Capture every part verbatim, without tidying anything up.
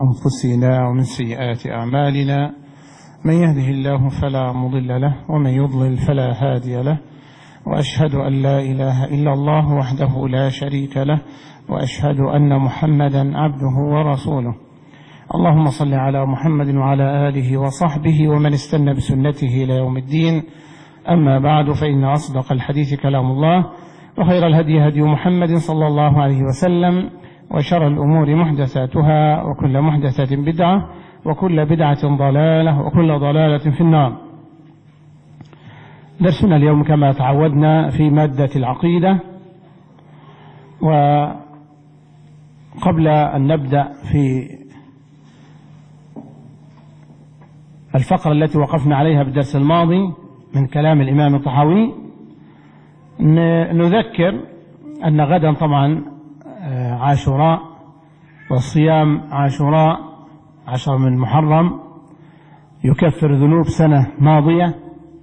أنفسنا ومن سيئات أعمالنا، من يهده الله فلا مضل له ومن يضلل فلا هادي له، وأشهد أن لا إله إلا الله وحده لا شريك له، وأشهد أن محمدا عبده ورسوله. اللهم صل على محمد وعلى آله وصحبه ومن استنى بسنته إلى يوم الدين. أما بعد، فإن أصدق الحديث كلام الله، وخير الهدي هدي محمد صلى الله عليه وسلم، وشر الأمور محدثاتها، وكل محدثة بدعة، وكل بدعة ضلالة، وكل ضلالة في النار. درسنا اليوم كما تعودنا في مادة العقيدة. وقبل أن نبدأ في الفقرة التي وقفنا عليها بالدرس الماضي من كلام الإمام الطحاوي، نذكر أن غدا طبعا عاشوراء، والصيام عاشوراء عشر من محرم يكفر ذنوب سنة ماضية،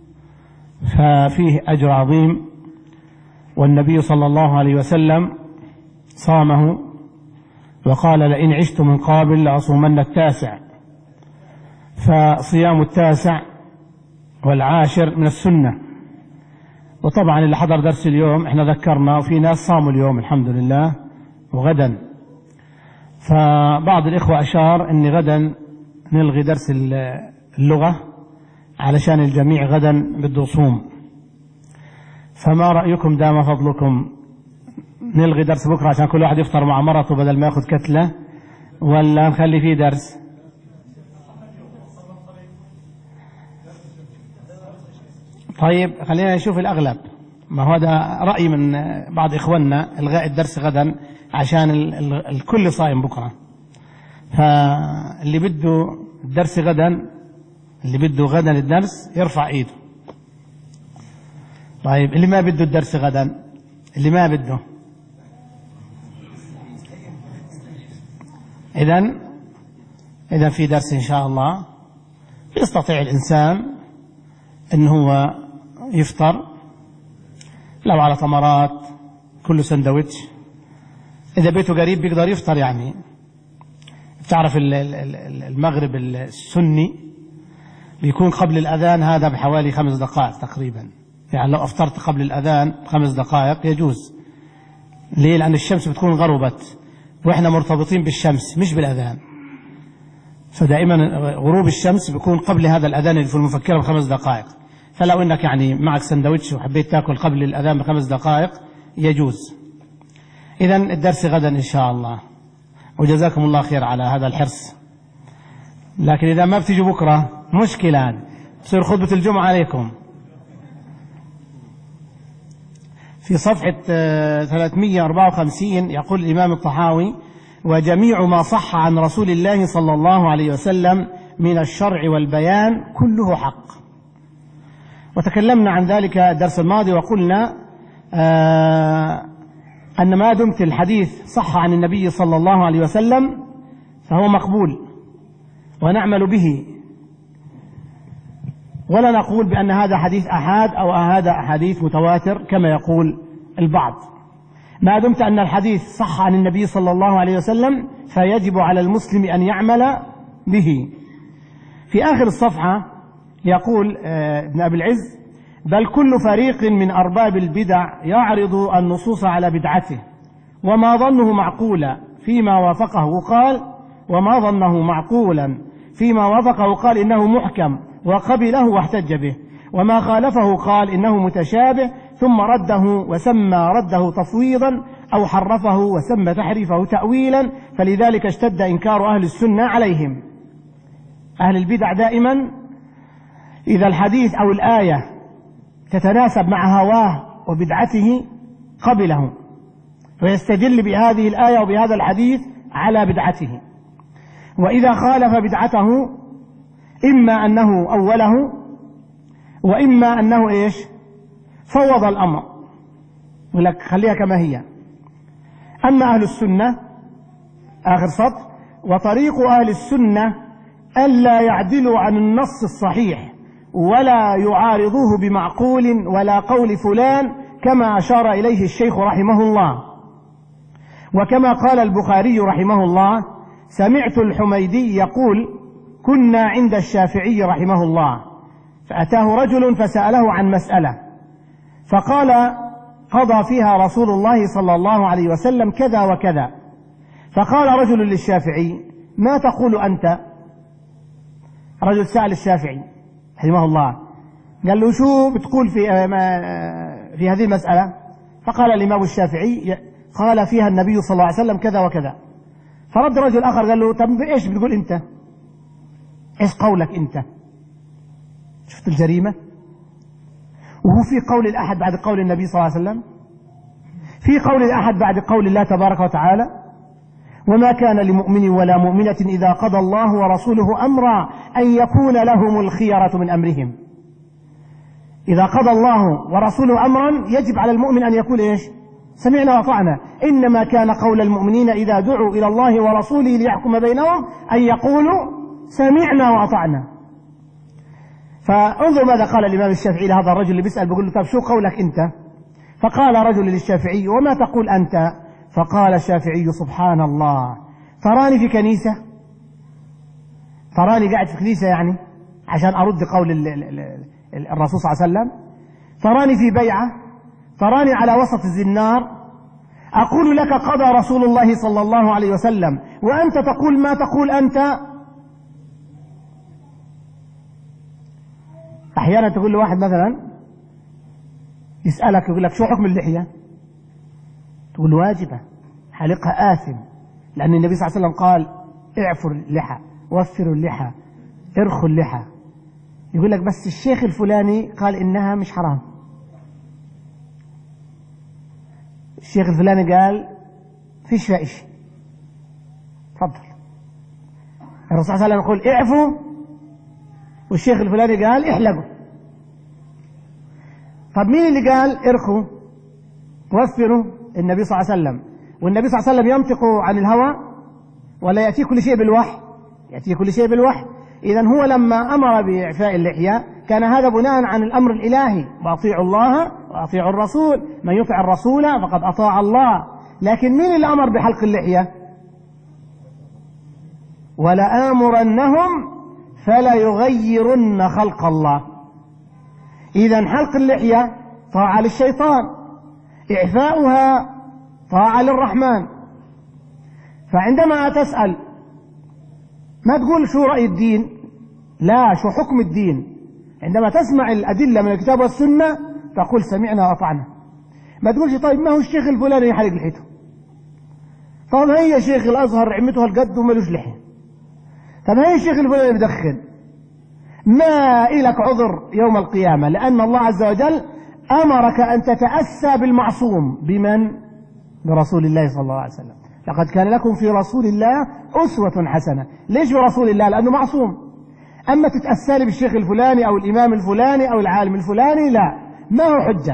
ففيه أجر عظيم، والنبي صلى الله عليه وسلم صامه وقال: لئن عشت من قابل لأصومن التاسع. فصيام التاسع والعاشر من السنة. وطبعا اللي حضر درس اليوم احنا ذكرنا، وفي ناس صاموا اليوم الحمد لله وغدا. فبعض الإخوة أشار أن غدا نلغي درس اللغة علشان الجميع غدا بده يصوم. فما رأيكم دام فضلكم نلغي درس بكرة عشان كل واحد يفطر مع مرته بدل ما ياخذ كتلة، ولا نخلي فيه درس؟ طيب خلينا نشوف الأغلب. ما هو هذا رأي من بعض إخواننا إلغاء الدرس غدا عشان الكل صايم بكرة. فاللي بده الدرس غدا، اللي بده غدا الدرس يرفع ايده. طيب اللي ما بده الدرس غدا، اللي ما بده، إذن إذا في درس إن شاء الله يستطيع الإنسان إن هو يفطر لو على تمرات كله سندويتش. إذا بيته قريب بيقدر يفطر. يعني بتعرف المغرب السني بيكون قبل الأذان هذا بحوالي خمس دقائق تقريبا. يعني لو أفطرت قبل الأذان خمس دقائق يجوز. ليه؟ لأن الشمس بتكون غربت، وإحنا مرتبطين بالشمس مش بالأذان. فدائما غروب الشمس بيكون قبل هذا الأذان اللي في المفكرة بخمس دقائق. فلو إنك يعني معك سندويتش وحبيت تأكل قبل الأذان بخمس دقائق يجوز. إذن الدرس غدا إن شاء الله، وجزاكم الله خير على هذا الحرص. لكن إذا ما بتيجوا بكرة مشكلة، تصير خطبة الجمعة عليكم. في صفحة ثلاثمئة وأربعة وخمسين يقول الإمام الطحاوي: وجميع ما صح عن رسول الله صلى الله عليه وسلم من الشرع والبيان كله حق. وتكلمنا عن ذلك الدرس الماضي، وقلنا آه أن ما دمت الحديث صح عن النبي صلى الله عليه وسلم فهو مقبول ونعمل به، ولا نقول بأن هذا حديث أحاد أو هذا حديث متواتر كما يقول البعض. ما دمت أن الحديث صح عن النبي صلى الله عليه وسلم فيجب على المسلم أن يعمل به. في آخر الصفحة يقول ابن أبي العز: بل كل فريق من أرباب البدع يعرض النصوص على بدعته، وما ظنه معقولا فيما وافقه قال وما ظنه معقولا فيما وافقه قال إنه محكم وقبله واحتج به، وما خالفه قال إنه متشابه ثم رده وسمى رده تفويضا أو حرفه وسمى تحريفه تأويلا، فلذلك اشتد إنكار أهل السنة عليهم. أهل البدع دائما إذا الحديث أو الآية تتناسب مع هواه وبدعته قبله، ويستدل بهذه الآية وبهذا الحديث على بدعته. وإذا خالف بدعته إما أنه أوله، وإما أنه إيش فوض الأمر ولك خليها كما هي. أما أهل السنة، آخر سطر: وطريق أهل السنة ألا يعدلوا عن النص الصحيح ولا يعارضوه بمعقول ولا قول فلان، كما أشار إليه الشيخ رحمه الله. وكما قال البخاري رحمه الله: سمعت الحميدي يقول كنا عند الشافعي رحمه الله فأتاه رجل فسأله عن مسألة فقال قضى فيها رسول الله صلى الله عليه وسلم كذا وكذا. فقال رجل للشافعي ما تقول أنت؟ رجل سأل الشافعي رحمه الله قال له شو بتقول في في هذه المسألة؟ فقال الإمام الشافعي قال فيها النبي صلى الله عليه وسلم كذا وكذا. فرد رجل آخر قال له طب إيش بتقول أنت؟ إيش قولك أنت؟ شفت الجريمة؟ وهو في قول الأحد بعد قول النبي صلى الله عليه وسلم؟ في قول الأحد بعد قول الله تبارك وتعالى وما كان لمؤمن ولا مؤمنة إذا قضى الله ورسوله أمرا أن يكون لهم الخيرة من أمرهم. إذا قضى الله ورسوله أمرا يجب على المؤمن أن يقول إيش؟ سمعنا وأطعنا. إنما كان قول المؤمنين إذا دعوا إلى الله ورسوله ليحكم بينهم أن يقولوا سمعنا وأطعنا. فانظر ماذا قال الإمام الشافعي لهذا الرجل اللي بيسأل بيقول له طب شو قولك أنت؟ فقال رجل للشافعي وما تقول أنت؟ فقال الشافعي سبحان الله تراني في كنيسة؟ تراني قاعد في كنيسة يعني عشان أرد قول الرسول صلى الله عليه وسلم؟ تراني في بيعة؟ تراني على وسط الزنار أقول لك قضى رسول الله صلى الله عليه وسلم وأنت تقول ما تقول أنت؟ أحيانا تقول له واحد مثلا يسألك يقول لك شو حكم اللحية؟ تقول له واجبة حلقها آثم لأن النبي صلى الله عليه وسلم قال اعفر اللحى وفروا اللحى ارخوا اللحى. يقول لك بس الشيخ الفلاني قال إنها مش حرام، الشيخ الفلاني قال فيش فيها إشي. تفضل. الرسول صلى الله عليه وسلم يقول اعفوا والشيخ الفلاني قال احلقوا. طب مين اللي قال ارخوا وفروا؟ النبي صلى الله عليه وسلم. والنبي صلى الله عليه وسلم ينطق عن الهوى ولا يأتي كل شيء بالوحي؟ يأتي كل شيء بالوحي. إذن هو لما أمر بإعفاء اللحية كان هذا بناء عن الأمر الإلهي وأطيعوا الله وأطيعوا الرسول، من يطع الرسول فقد أطاع الله. لكن مين اللي أمر بحلق اللحية؟ ولآمرنهم فلا يغيرن خلق الله. إذن حلق اللحية طاعة للشيطان، إعفاؤها طاعة للرحمن. فعندما تسأل ما تقول شو رأي الدين، لا شو حكم الدين. عندما تسمع الأدلة من الكتاب والسنة تقول سمعنا وأطعنا. ما تقولش طيب ما هو الشيخ الفلاني يحلق لحيته، طب هي شيخ الأزهر عمته هالقد ومالوش لحية، طب هي الشيخ الفلاني بدخن. ما إلك عذر يوم القيامة، لأن الله عز وجل أمرك أن تتأسى بالمعصوم. بمن؟ برسول الله صلى الله عليه وسلم. لقد كان لكم في رسول الله أسوة حسنة. ليش برسول الله؟ لأنه معصوم. أما تتأسى لي بالشيخ الفلاني أو الإمام الفلاني أو العالم الفلاني لا، ما هو حجة.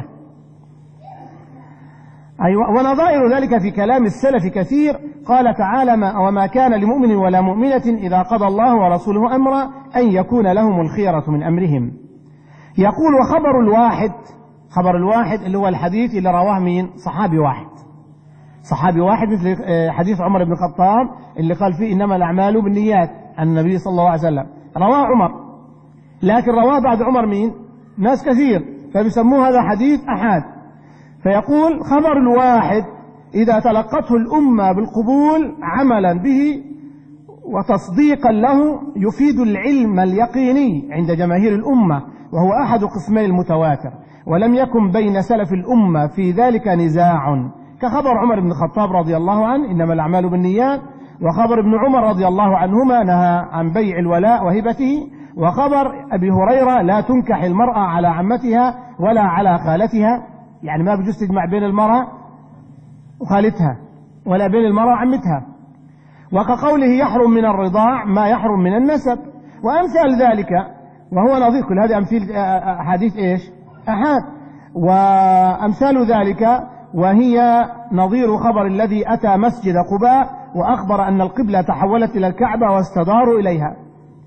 أيوة. ونظائر ذلك في كلام السلف كثير. قال تعالى ما وما كان لمؤمن ولا مؤمنة إذا قضى الله ورسوله أمرا أن يكون لهم الخيرة من أمرهم. يقول وخبر الواحد، خبر الواحد اللي هو الحديث اللي رواه مين؟ صحابي واحد. صحابي واحد مثل حديث عمر بن الخطاب اللي قال فيه إنما الأعمال بالنيات عن النبي صلى الله عليه وسلم. رواه عمر، لكن رواه بعد عمر مين؟ ناس كثير، فبيسموه هذا حديث أحاد. فيقول خبر الواحد إذا تلقته الأمة بالقبول عملا به وتصديقا له يفيد العلم اليقيني عند جماهير الأمة، وهو أحد قسمي المتواتر، ولم يكن بين سلف الأمة في ذلك نزاع، كخبر عمر بن الخطاب رضي الله عنه إنما الأعمال بالنيات، وخبر ابن عمر رضي الله عنهما نهى عن بيع الولاء وهبته، وخبر أبي هريرة لا تنكح المرأة على عمتها ولا على خالتها، يعني ما بجوز تجمع بين المرأة وخالتها ولا بين المرأة وعمتها. وكقوله يحرم من الرضاع ما يحرم من النسب وأمثال ذلك، وهو نظير كل هذه أمثال أحاديث إيش؟ أحاد. وأمثال ذلك وهي نظير خبر الذي أتى مسجد قباء وأخبر أن القبلة تحولت إلى الكعبة واستداروا إليها.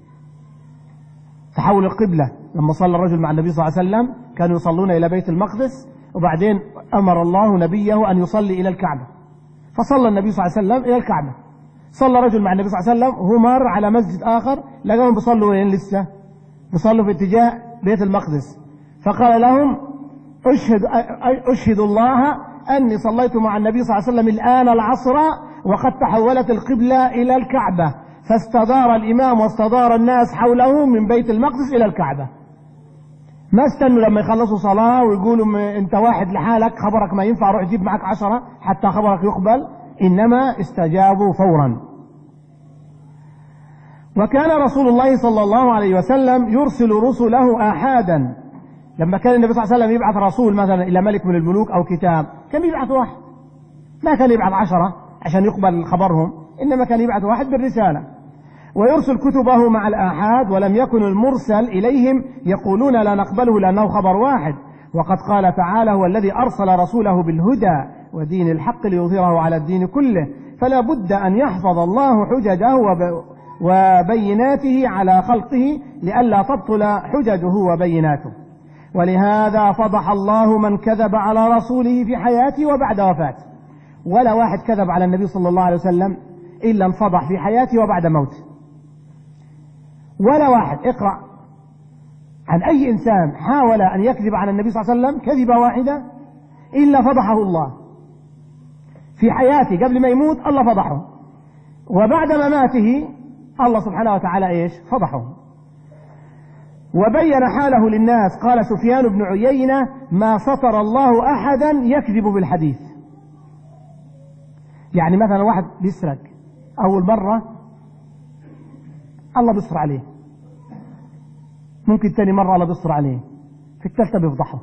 تحول القبلة لما صلى الرجل مع النبي صلى الله عليه وسلم كانوا يصلون إلى بيت المقدس، وبعدين أمر الله نبيه أن يصلي إلى الكعبة، فصلى النبي صلى الله عليه وسلم إلى الكعبة، صلى رجل مع النبي صلى الله عليه وسلم وهو مر على مسجد آخر لقاهم بيصلوا وين لسه بيصلوا في اتجاه بيت المقدس، فقال لهم أشهد, أشهد الله أني صليت مع النبي صلى الله عليه وسلم الآن العصر وقد تحولت القبلة إلى الكعبة، فاستدار الإمام واستدار الناس حوله من بيت المقدس إلى الكعبة. ما استنوا لما يخلصوا صلاة ويقولوا أنت واحد لحالك خبرك ما ينفع روح جيب معك عشرة حتى خبرك يقبل، إنما استجابوا فورا. وكان رسول الله صلى الله عليه وسلم يرسل رسله آحادا. لما كان النبي صلى الله عليه وسلم يبعث رسول مثلا إلى ملك من الملوك أو كتاب كان يبعث واحد، ما كان يبعث عشرة عشان يقبل خبرهم، إنما كان يبعث واحد بالرسالة. ويرسل كتبه مع الآحاد، ولم يكن المرسل إليهم يقولون لا نقبله لأنه خبر واحد، وقد قال تعالى هو الذي أرسل رسوله بالهدى ودين الحق ليظهره على الدين كله، فلا بد أن يحفظ الله حججه وبيناته على خلقه لئلا تبطل حججه وبيناته. ولهذا فضح الله من كذب على رسوله في حياته وبعد وفاته. ولا واحد كذب على النبي صلى الله عليه وسلم إلا انفضح في حياته وبعد موته. ولا واحد، اقرأ عن أي إنسان حاول أن يكذب على النبي صلى الله عليه وسلم كذبة واحدة إلا فضحه الله في حياته قبل ما يموت، الله فضحه، وبعد مماته الله سبحانه وتعالى إيش فضحه وبين حاله للناس. قال سفيان بن عيينة ما سطر الله أحدا يكذب بالحديث. يعني مثلا واحد بيسرق أول مرة الله بيصر عليه، ممكن تاني مرة الله بيصر عليه، في الثالثة بيفضحه.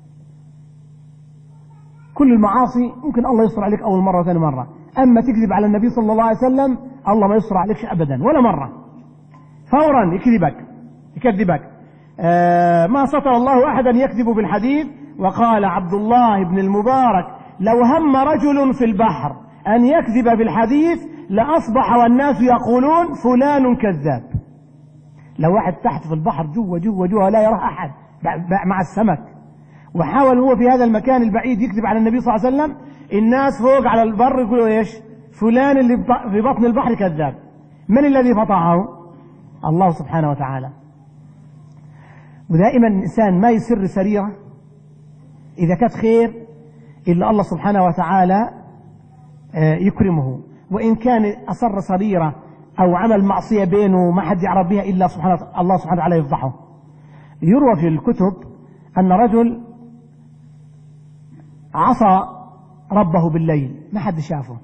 كل المعاصي ممكن الله يصر عليك أول مرة وثاني مرة، أما تكذب على النبي صلى الله عليه وسلم الله ما يصر عليك أبدا ولا مرة، فورا يكذبك يكذبك. آه ما سطر الله أحدا يكذب بالحديث. وقال عبد الله بن المبارك لو هم رجل في البحر أن يكذب بالحديث لأصبح والناس يقولون فلان كذاب. لو واحد تحت في البحر جوا جوا جوا لا يرى أحد مع السمك، وحاول هو في هذا المكان البعيد يكذب على النبي صلى الله عليه وسلم، الناس فوق على البر يقولوا ايش؟ فلان اللي في بطن البحر كذاب. من الذي فطعه؟ الله سبحانه وتعالى. ودائما الإنسان ما يسر سريرة إذا كانت خير إلا الله سبحانه وتعالى يكرمه، وإن كان أسر سريرة أو عمل معصية بينه ما حد يعرف بها إلا سبحانه الله سبحانه وتعالى يفضحه. يروى في الكتب أن رجل عصى ربه بالليل ما حد شافه،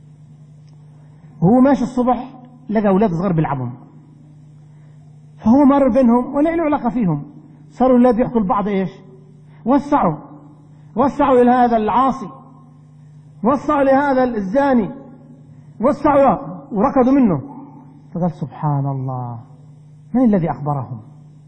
وهو ماشي الصبح لقى أولاد صغار بيلعبهم، فهو مر بينهم ولا له علاقة فيهم، صاروا الأولاد يحكوا لبعض إيش؟ وسعوا وسعوا لهذا العاصي، وسعوا لهذا الزاني، وسعوا وركضوا منه. فقال سبحان الله من الذي أخبرهم؟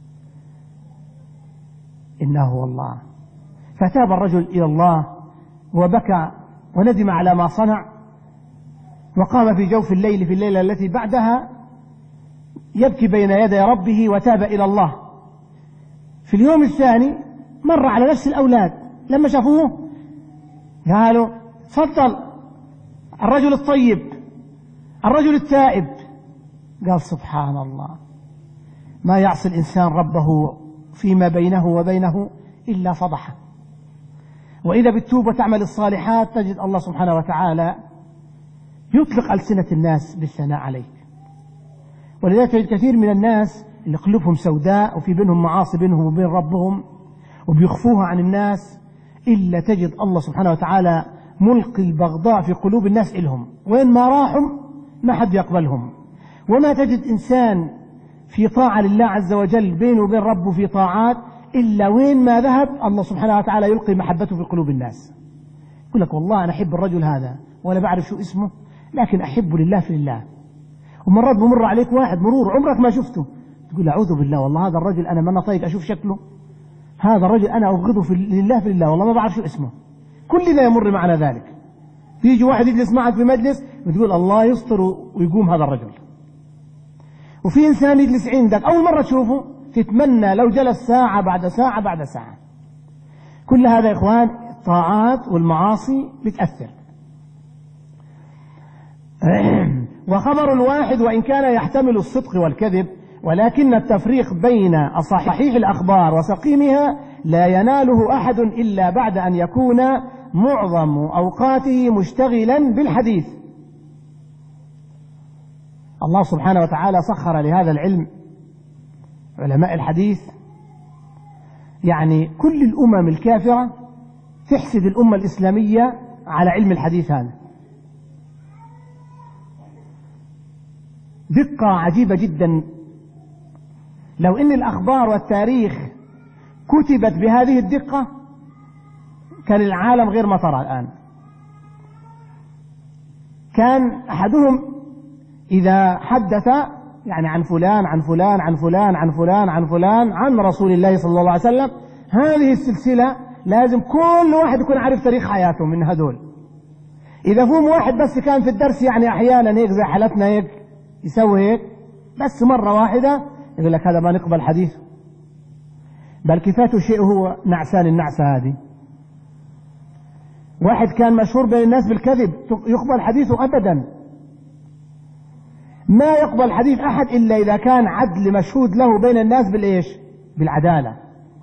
إنه هو الله. فتاب الرجل إلى الله وبكى وندم على ما صنع، وقام في جوف الليل في الليلة التي بعدها يبكي بين يدي ربه وتاب إلى الله. في اليوم الثاني مر على نفس الأولاد، لما شافوه قالوا تفضل الرجل الطيب الرجل التائب. قال سبحان الله ما يعصي الإنسان ربه فيما بينه وبينه إلا فضحه. وإذا بتتوب وتعمل الصالحات تجد الله سبحانه وتعالى يطلق ألسنة الناس بالثناء عليك. ولذلك تجد كثير من الناس اللي قلوبهم سوداء وفي بينهم معاصي بينهم وبين ربهم وبيخفوها عن الناس، إلا تجد الله سبحانه وتعالى ملقي البغضاء في قلوب الناس إلهم، وين ما راحوا ما حد يقبلهم. وما تجد إنسان في طاعة لله عز وجل بينه وبين ربه في طاعات إلا وين ما ذهب الله سبحانه وتعالى يلقي محبته في قلوب الناس. يقول لك والله أنا أحب الرجل هذا ولا بعرف شو اسمه لكن أحبه لله في الله. ومرات بمر عليك واحد مرور عمرك ما شفته تقول أعوذ بالله والله هذا الرجل أنا ما طايق أشوف شكله، هذا الرجل أنا أبغضه في لله في الله والله ما بعرف شو اسمه. كلنا يمر معنا ذلك. يجي واحد يجلس معك في مجلس وتقول الله يستر ويقوم هذا الرجل، وفي إنسان يجلس عندك أول مرة تشوفه تتمنى لو جلس ساعة بعد ساعة بعد ساعة. كل هذا يا إخوان الطاعات والمعاصي بتأثر. وخبر الواحد وإن كان يحتمل الصدق والكذب، ولكن التفريق بين صحيح الأخبار وسقيمها لا يناله أحد إلا بعد أن يكون معظم أوقاته مشتغلا بالحديث. الله سبحانه وتعالى سخر لهذا العلم علماء الحديث، يعني كل الأمم الكافرة تحسد الأمة الإسلامية على علم الحديث هذا، دقة عجيبة جدا. لو إن الأخبار والتاريخ كتبت بهذه الدقة كان العالم غير ما ترى الآن. كان أحدهم إذا حدث يعني عن فلان عن فلان عن فلان عن فلان عن فلان عن رسول الله صلى الله عليه وسلم، هذه السلسلة لازم كل واحد يكون عارف تاريخ حياته من هذول. إذا فهم واحد بس كان في الدرس يعني أحيانا هيك زي حالتنا هيك يسوي هيك بس مرة واحدة يقول لك هذا ما نقبل حديثه، بل كفاته شيء هو نعسان النعسة هذه. واحد كان مشهور بين الناس بالكذب يقبل حديثه أبدا؟ ما يقبل حديث أحد إلا إذا كان عدل مشهود له بين الناس بالإيش؟ بالعدالة.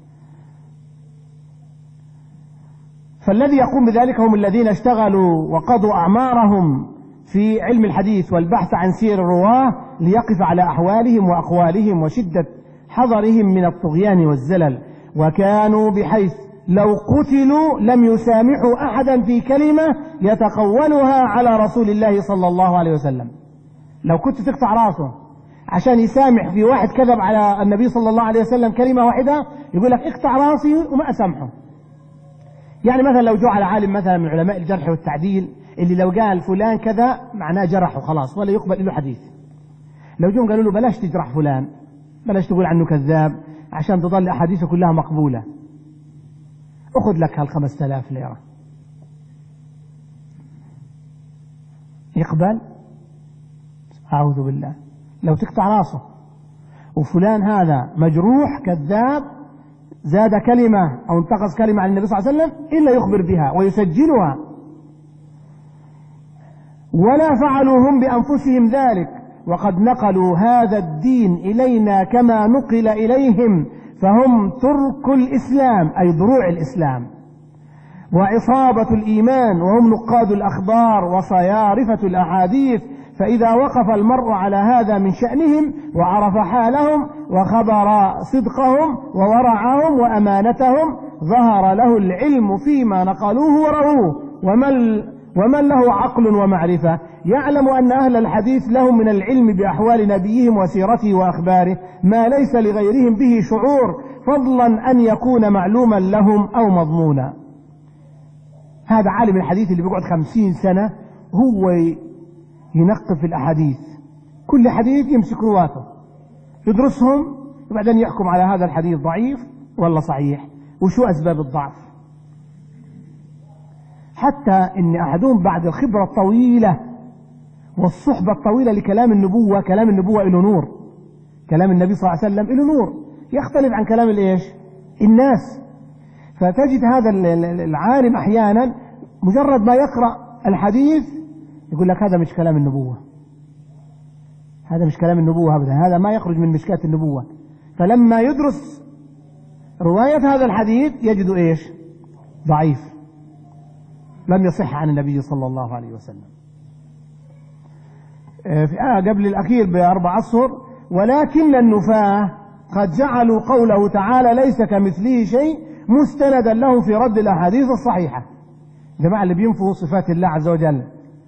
فالذي يقوم بذلك هم الذين اشتغلوا وقضوا أعمارهم في علم الحديث والبحث عن سير الرواة ليقف على أحوالهم وأقوالهم وشدة حذرهم من الطغيان والزلل، وكانوا بحيث لو قتلوا لم يسامحوا أحدا في كلمة يتقولها على رسول الله صلى الله عليه وسلم. لو كنت تقطع راسه عشان يسامح في واحد كذب على النبي صلى الله عليه وسلم كلمة واحدة يقول لك اقطع راسي وما أسامحه. يعني مثلا لو جو على عالم مثلا من علماء الجرح والتعديل اللي لو قال فلان كذا معناه جرحه خلاص ولا يقبل له حديث، لو جم قالوا له بلاش تجرح فلان بلاش تقول عنه كذاب عشان تظل أحاديثه كلها مقبولة، أخذ لك هالخمسة آلاف ليرة، يقبل؟ أعوذ بالله. لو تقطع راسه وفلان هذا مجروح كذاب زاد كلمة أو انتقص كلمة عن النبي صلى الله عليه وسلم إلا يخبر بها ويسجلها، ولا فعلوا هم بأنفسهم ذلك وقد نقلوا هذا الدين إلينا كما نقل إليهم، فهم ترك الإسلام أي ضروع الإسلام وعصابة الإيمان، وهم نقاد الأخبار وصيارفة الأحاديث. فإذا وقف المرء على هذا من شأنهم وعرف حالهم وخبر صدقهم وورعهم وأمانتهم ظهر له العلم فيما نقلوه ورووه. ومن, ومن له عقل ومعرفة يعلم أن أهل الحديث لهم من العلم بأحوال نبيهم وسيرته وأخباره ما ليس لغيرهم به شعور، فضلا أن يكون معلوما لهم أو مضمونا. هذا عالم الحديث اللي بيقعد خمسين سنة هو ينقب في الأحاديث، كل حديث يمسك رواته يدرسهم وبعدين يحكم على هذا الحديث ضعيف ولا صحيح وشو أسباب الضعف. حتى إن أحدهم بعد الخبرة الطويلة والصحبة الطويلة لكلام النبوة، كلام النبوة له نور، كلام النبي صلى الله عليه وسلم له نور يختلف عن كلام الإيش؟ الناس. فتجد هذا العالم أحيانا مجرد ما يقرأ الحديث يقول لك هذا مش كلام النبوة، هذا مش كلام النبوة أبدا، هذا ما يخرج من مشكاة النبوة. فلما يدرس رواية هذا الحديث يجد إيش؟ ضعيف، لم يصح عن النبي صلى الله عليه وسلم. في آه قبل الأخير بأربع أشهر: ولكن النفاة قد جعلوا قوله تعالى ليس كمثله شيء مستندا له في رد الأحاديث الصحيحة. جماعة اللي بينفوا صفات الله عز وجل،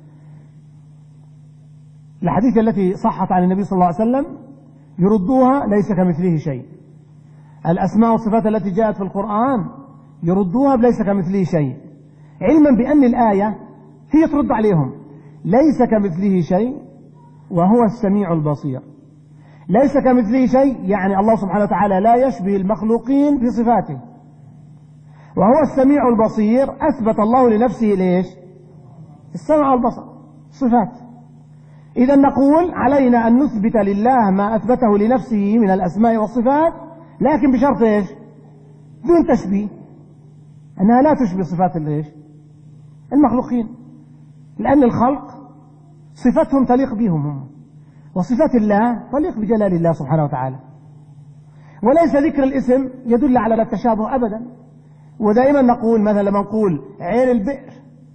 الحديث التي صحت عن النبي صلى الله عليه وسلم يردوها ليس كمثله شيء. الأسماء والصفات التي جاءت في القرآن يردوها ليس كمثله شيء، علما بأن الآية هي ترد عليهم. ليس كمثله شيء وهو السميع البصير. ليس كمثله شيء يعني الله سبحانه وتعالى لا يشبه المخلوقين في صفاته، وهو السميع البصير أثبت الله لنفسه ليش؟ السمع والبصر صفات. إذا نقول علينا أن نثبت لله ما أثبته لنفسه من الأسماء والصفات، لكن بشرط إيش؟ دون تشبيه، أنها لا تشبه صفات الإيش؟ المخلوقين، لأن الخلق صفتهم تليق بهم هم، وصفات الله تليق بجلال الله سبحانه وتعالى، وليس ذكر الاسم يدل على التشابه أبدا. ودائما نقول مثلا لما نقول عين البئر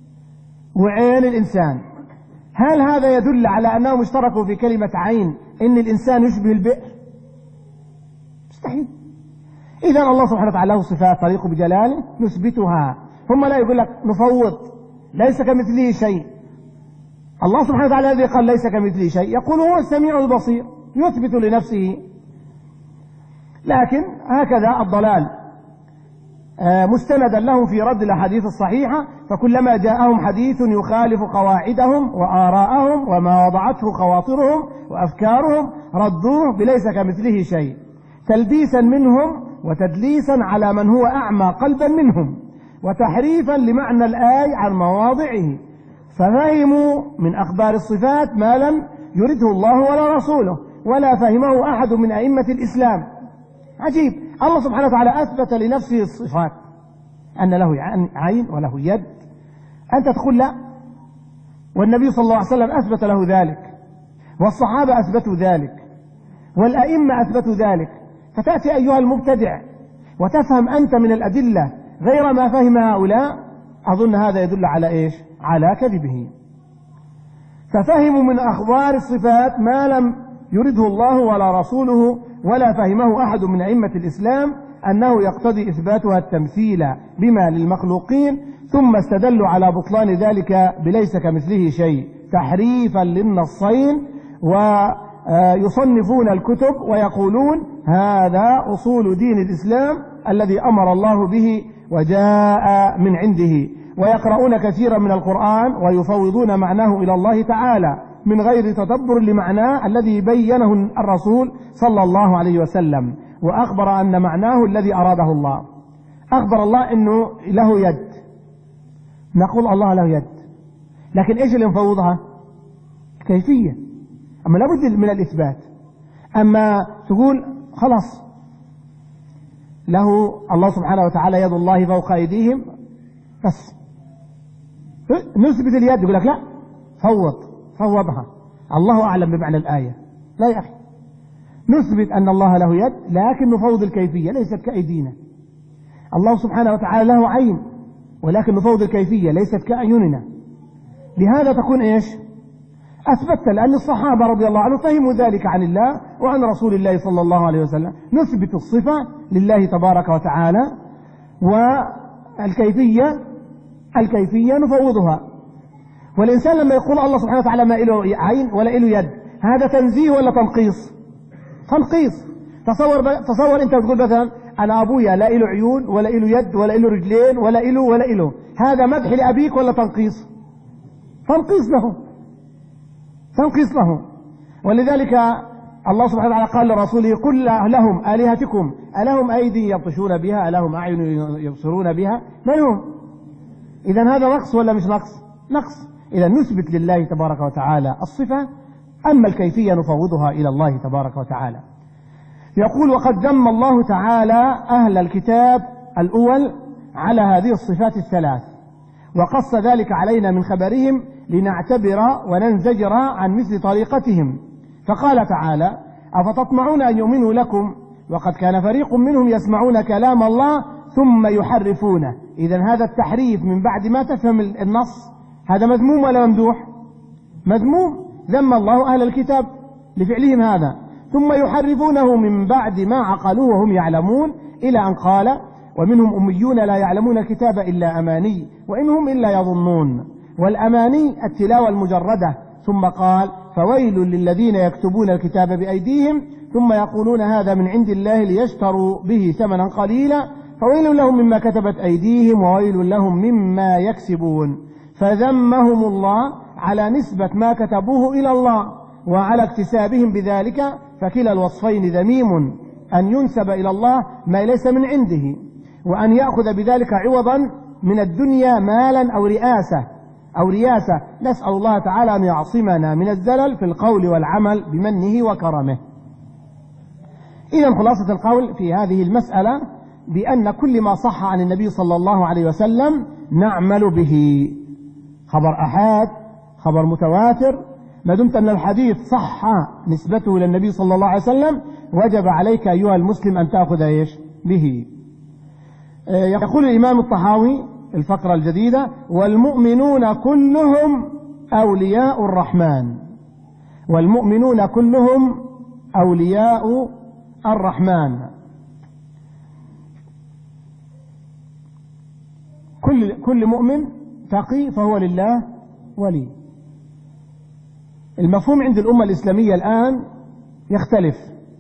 وعين الإنسان، هل هذا يدل على أنهم اشتركوا في كلمة عين إن الإنسان يشبه البئر؟ مستحيل. إذا الله سبحانه وتعالى له صفات تليق بجلاله نثبتها. هم لا يقول لك نفوض ليس كمثله شيء. الله سبحانه وتعالى الذي قال ليس كمثله شيء يقول هو السميع البصير، يثبت لنفسه. لكن هكذا الضلال مستندا له في رد الأحاديث الصحيحة، فكلما جاءهم حديث يخالف قواعدهم وآراءهم وما وضعته خواطرهم وأفكارهم ردوه بليس كمثله شيء، تلبيسا منهم وتدليسا على من هو أعمى قلبا منهم، وتحريفا لمعنى الآية عن مواضعه، ففهموا من أخبار الصفات ما لم يرده الله ولا رسوله ولا فهمه أحد من أئمة الإسلام. عجيب، الله سبحانه وتعالى أثبت لنفسه الصفات، أن له عين وله يد، أنت تقول لا، والنبي صلى الله عليه وسلم أثبت له ذلك، والصحابة أثبتوا ذلك، والأئمة أثبتوا ذلك، فتأتي أيها المبتدع وتفهم أنت من الأدلة غير ما فهم هؤلاء، أظن هذا يدل على إيش؟ على كذبه. ففهموا من أخبار الصفات ما لم يرده الله ولا رسوله ولا فهمه أحد من أئمة الإسلام أنه يقتضي إثباتها التمثيل بما للمخلوقين، ثم استدلوا على بطلان ذلك بليس كمثله شيء تحريفا للنصين، ويصنفون الكتب ويقولون هذا أصول دين الإسلام الذي أمر الله به وجاء من عنده، ويقرؤون كثيرا من القرآن ويفوضون معناه إلى الله تعالى من غير تدبر لمعناه الذي بينه الرسول صلى الله عليه وسلم، وأخبر أن معناه الذي أراده الله. أخبر الله أنه له يد، نقول الله له يد، لكن إيش اللي نفوضها؟ كيفية. أما لابد من الإثبات. أما تقول خلاص له الله سبحانه وتعالى يد الله فوق أيديهم بس نثبت اليد، يقول لك لا، فوض فوضها، الله أعلم بمعنى الآية. لا يا أخي، نثبت أن الله له يد لكن نفوض الكيفية ليست كأيدينا. الله سبحانه وتعالى له عين ولكن نفوض الكيفية ليست كأعيننا. لهذا تكون إيش؟ أثبتت، لأن الصحابة رضي الله عنهم فهموا ذلك عن الله وعن رسول الله صلى الله عليه وسلم. نثبت الصفة لله تبارك وتعالى، والكيفية الكيفية نفوضها. والإنسان لما يقول الله سبحانه وتعالى ما له عين ولا له يد، هذا تنزيه ولا تنقيص؟ تنقيص. تصور تصور أنت تقول مثلا أنا أبويا لا له عيون ولا له يد ولا له رجلين ولا له ولا له، هذا مدح لأبيك ولا تنقيص؟ تنقيص له، تنقيص له. ولذلك الله سبحانه وتعالى قال لرسوله قل لهم آلهتكم ألهم أيدي يبطشون بها ألهم أعين يبصرون بها؟ ما لهم. إذن هذا نقص ولا مش نقص؟ نقص. إذا نثبت لله تبارك وتعالى الصفة، أما الكيفية نفوضها إلى الله تبارك وتعالى. يقول وقد ذم الله تعالى أهل الكتاب الأول على هذه الصفات الثلاث، وقص ذلك علينا من خبرهم لنعتبر وننزجر عن مثل طريقتهم. فقال تعالى أفتطمعون أن يؤمنوا لكم وقد كان فريق منهم يسمعون كلام الله ثم يحرفونه. إذن هذا التحريف من بعد ما تفهم النص هذا مذموم ولا ممدوح؟ مذموم. ذم الله أهل الكتاب لفعلهم هذا، ثم يحرفونه من بعد ما عقلوه وهم يعلمون، إلى أن قال ومنهم أميون لا يعلمون الكتاب إلا أماني وإنهم إلا يظنون. والأماني التلاوة المجردة. ثم قال فويل للذين يكتبون الكتاب بأيديهم ثم يقولون هذا من عند الله ليشتروا به ثمنا قليلا فويل لهم مما كتبت أيديهم وويل لهم مما يكسبون. فذمهم الله على نسبة ما كتبوه إلى الله وعلى اكتسابهم بذلك، فكلا الوصفين ذميم، أن ينسب إلى الله ما ليس من عنده، وأن يأخذ بذلك عوضا من الدنيا مالا أو رئاسة أو رياسة. نسأل الله تعالى أن يعصمنا من الزلل في القول والعمل بمنه وكرمه. إذن خلاصة القول في هذه المسألة بأن كل ما صح عن النبي صلى الله عليه وسلم نعمل به، خبر أحاد، خبر متواتر، ما دمت أن الحديث صح نسبته للنبي صلى الله عليه وسلم وجب عليك أيها المسلم أن تأخذ إيش به. يقول الإمام الطحاوي الفقرة الجديدة: والمؤمنون كلهم أولياء الرحمن. والمؤمنون كلهم أولياء الرحمن. كل كل مؤمن تقي فهو لله ولي. المفهوم عند الأمة الإسلامية الآن يختلف،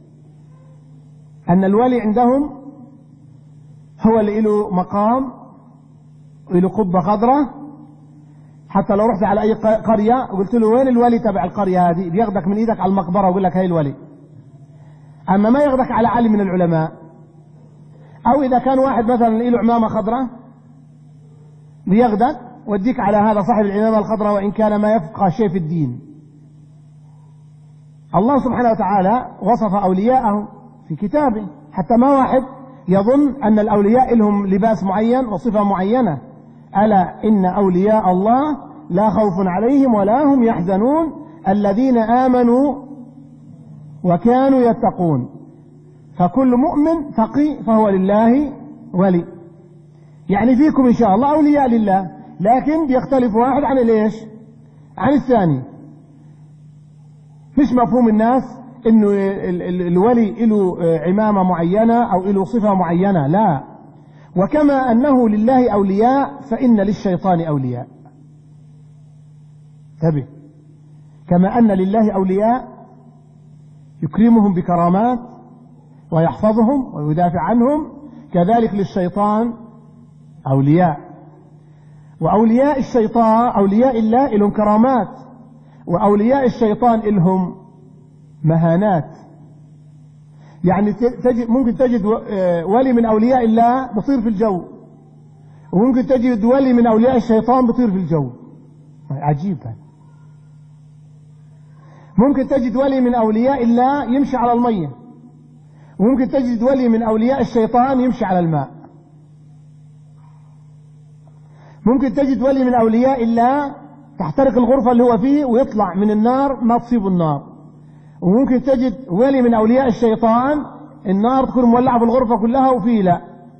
أن الولي عندهم هو اللي له مقام وله قبة خضراء، حتى لو رحت على أي قرية وقلت له وين الولي تبع القرية هذه بياخدك من إيدك على المقبرة ويقول لك هاي الولي. أما ما ياخدك على عالم من العلماء، أو إذا كان واحد مثلا له عمامة خضراء بياخدك وديك على هذا صاحب العمامة الخضراء وإن كان ما يفقه شيء في الدين. الله سبحانه وتعالى وصف أولياءه في كتابه، حتى ما واحد يظن أن الأولياء لهم لباس معين وصفة معينة. ألا إن أولياء الله لا خوف عليهم ولا هم يحزنون الذين آمنوا وكانوا يتقون. فكل مؤمن تقي فهو لله ولي. يعني فيكم إن شاء الله أولياء لله، لكن بيختلف واحد عن الإيش؟ عن الثاني. مش مفهوم الناس إنه الولي له عمامة معينة أو له صفة معينة، لا. وكما أنه لله أولياء فإن للشيطان أولياء. انتبه، كما أن لله أولياء يكرمهم بكرامات ويحفظهم ويدافع عنهم، كذلك للشيطان أولياء. وأولياء الشيطان أولياء الله لهم كرامات، وأولياء الشيطان لهم مهانات. يعني تجد ممكن تجد ولي من أولياء الله بطير في الجو، وممكن تجد ولي من أولياء الشيطان بطير في الجو. عجيب هذا. ممكن تجد ولي من أولياء الله يمشي على المية، وممكن تجد ولي من أولياء الشيطان يمشي على الماء. ممكن تجد ولي من أولياء الله تحترق الغرفة اللي هو فيه ويطلع من النار ما تصيب النار. وممكن تجد ولي من أولياء الشيطان النار تكون مولعة في الغرفة كلها وفيه لا.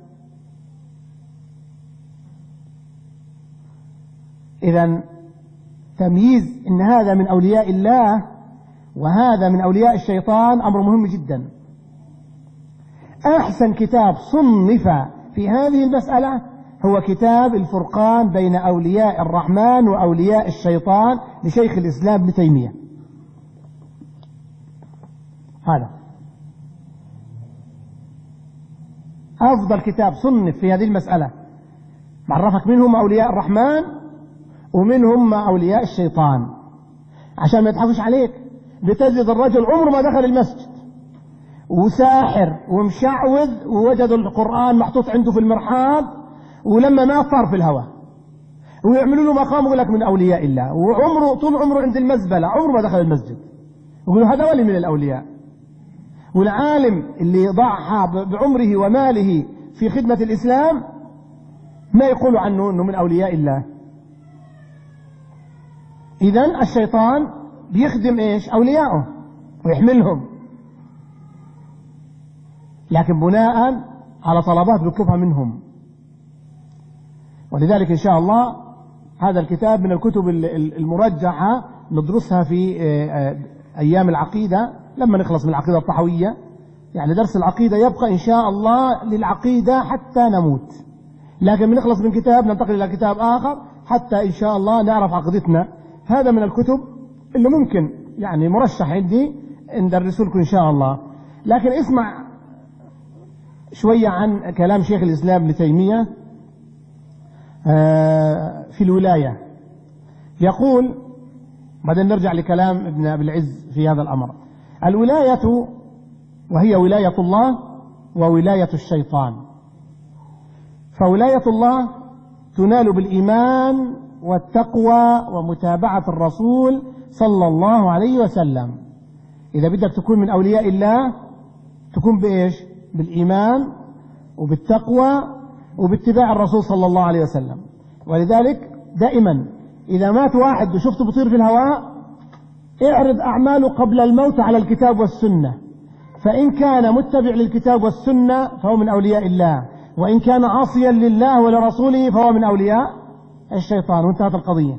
إذن تمييز إن هذا من أولياء الله وهذا من أولياء الشيطان أمر مهم جدا. أحسن كتاب صنف في هذه المسألة هو كتاب الفرقان بين أولياء الرحمن وأولياء الشيطان لشيخ الإسلام ابن تيمية. هذا أفضل كتاب صنف في هذه المسألة، معرفك منهم أولياء الرحمن ومنهم أولياء الشيطان، عشان ما يضحكوش عليك. بتجد الرجل عمره ما دخل المسجد وساحر ومشعوذ ووجد القرآن محطوط عنده في المرحاض، ولما ما طار في الهواء ويعملوا له مقام يقول لك من أولياء الله، وعمره طول عمره عند المزبلة عمره ما دخل المسجد، يقولوا هذا ولي من الأولياء. والعالم اللي ضحى بعمره وماله في خدمة الإسلام ما يقولوا عنه أنه من أولياء الله. إذن الشيطان بيخدم إيش؟ أولياءه ويحملهم، لكن بناء على طلبات بيطلبها منهم. ولذلك إن شاء الله هذا الكتاب من الكتب المرجحة ندرسها في أيام العقيدة لما نخلص من العقيدة الطحوية. يعني درس العقيدة يبقى إن شاء الله للعقيدة حتى نموت، لكن بنخلص من كتاب ننتقل إلى كتاب آخر حتى إن شاء الله نعرف عقيدتنا. هذا من الكتب اللي ممكن يعني مرشح عندي ندرسه لكم إن شاء الله. لكن اسمع شوية عن كلام شيخ الإسلام ابن تيمية في الولاية. يقول، بعدين نرجع لكلام ابن أبي العز في هذا الأمر. الولاية وهي ولاية الله وولاية الشيطان. فولاية الله تنال بالإيمان والتقوى ومتابعة الرسول صلى الله عليه وسلم. إذا بدك تكون من أولياء الله تكون بإيش؟ بالإيمان وبالتقوى وباتباع الرسول صلى الله عليه وسلم. ولذلك دائما إذا مات واحد وشفته بطير في الهواء اعرض أعماله قبل الموت على الكتاب والسنة، فإن كان متبع للكتاب والسنة فهو من أولياء الله، وإن كان عاصيا لله ولرسوله فهو من أولياء الشيطان، وانتهت القضية.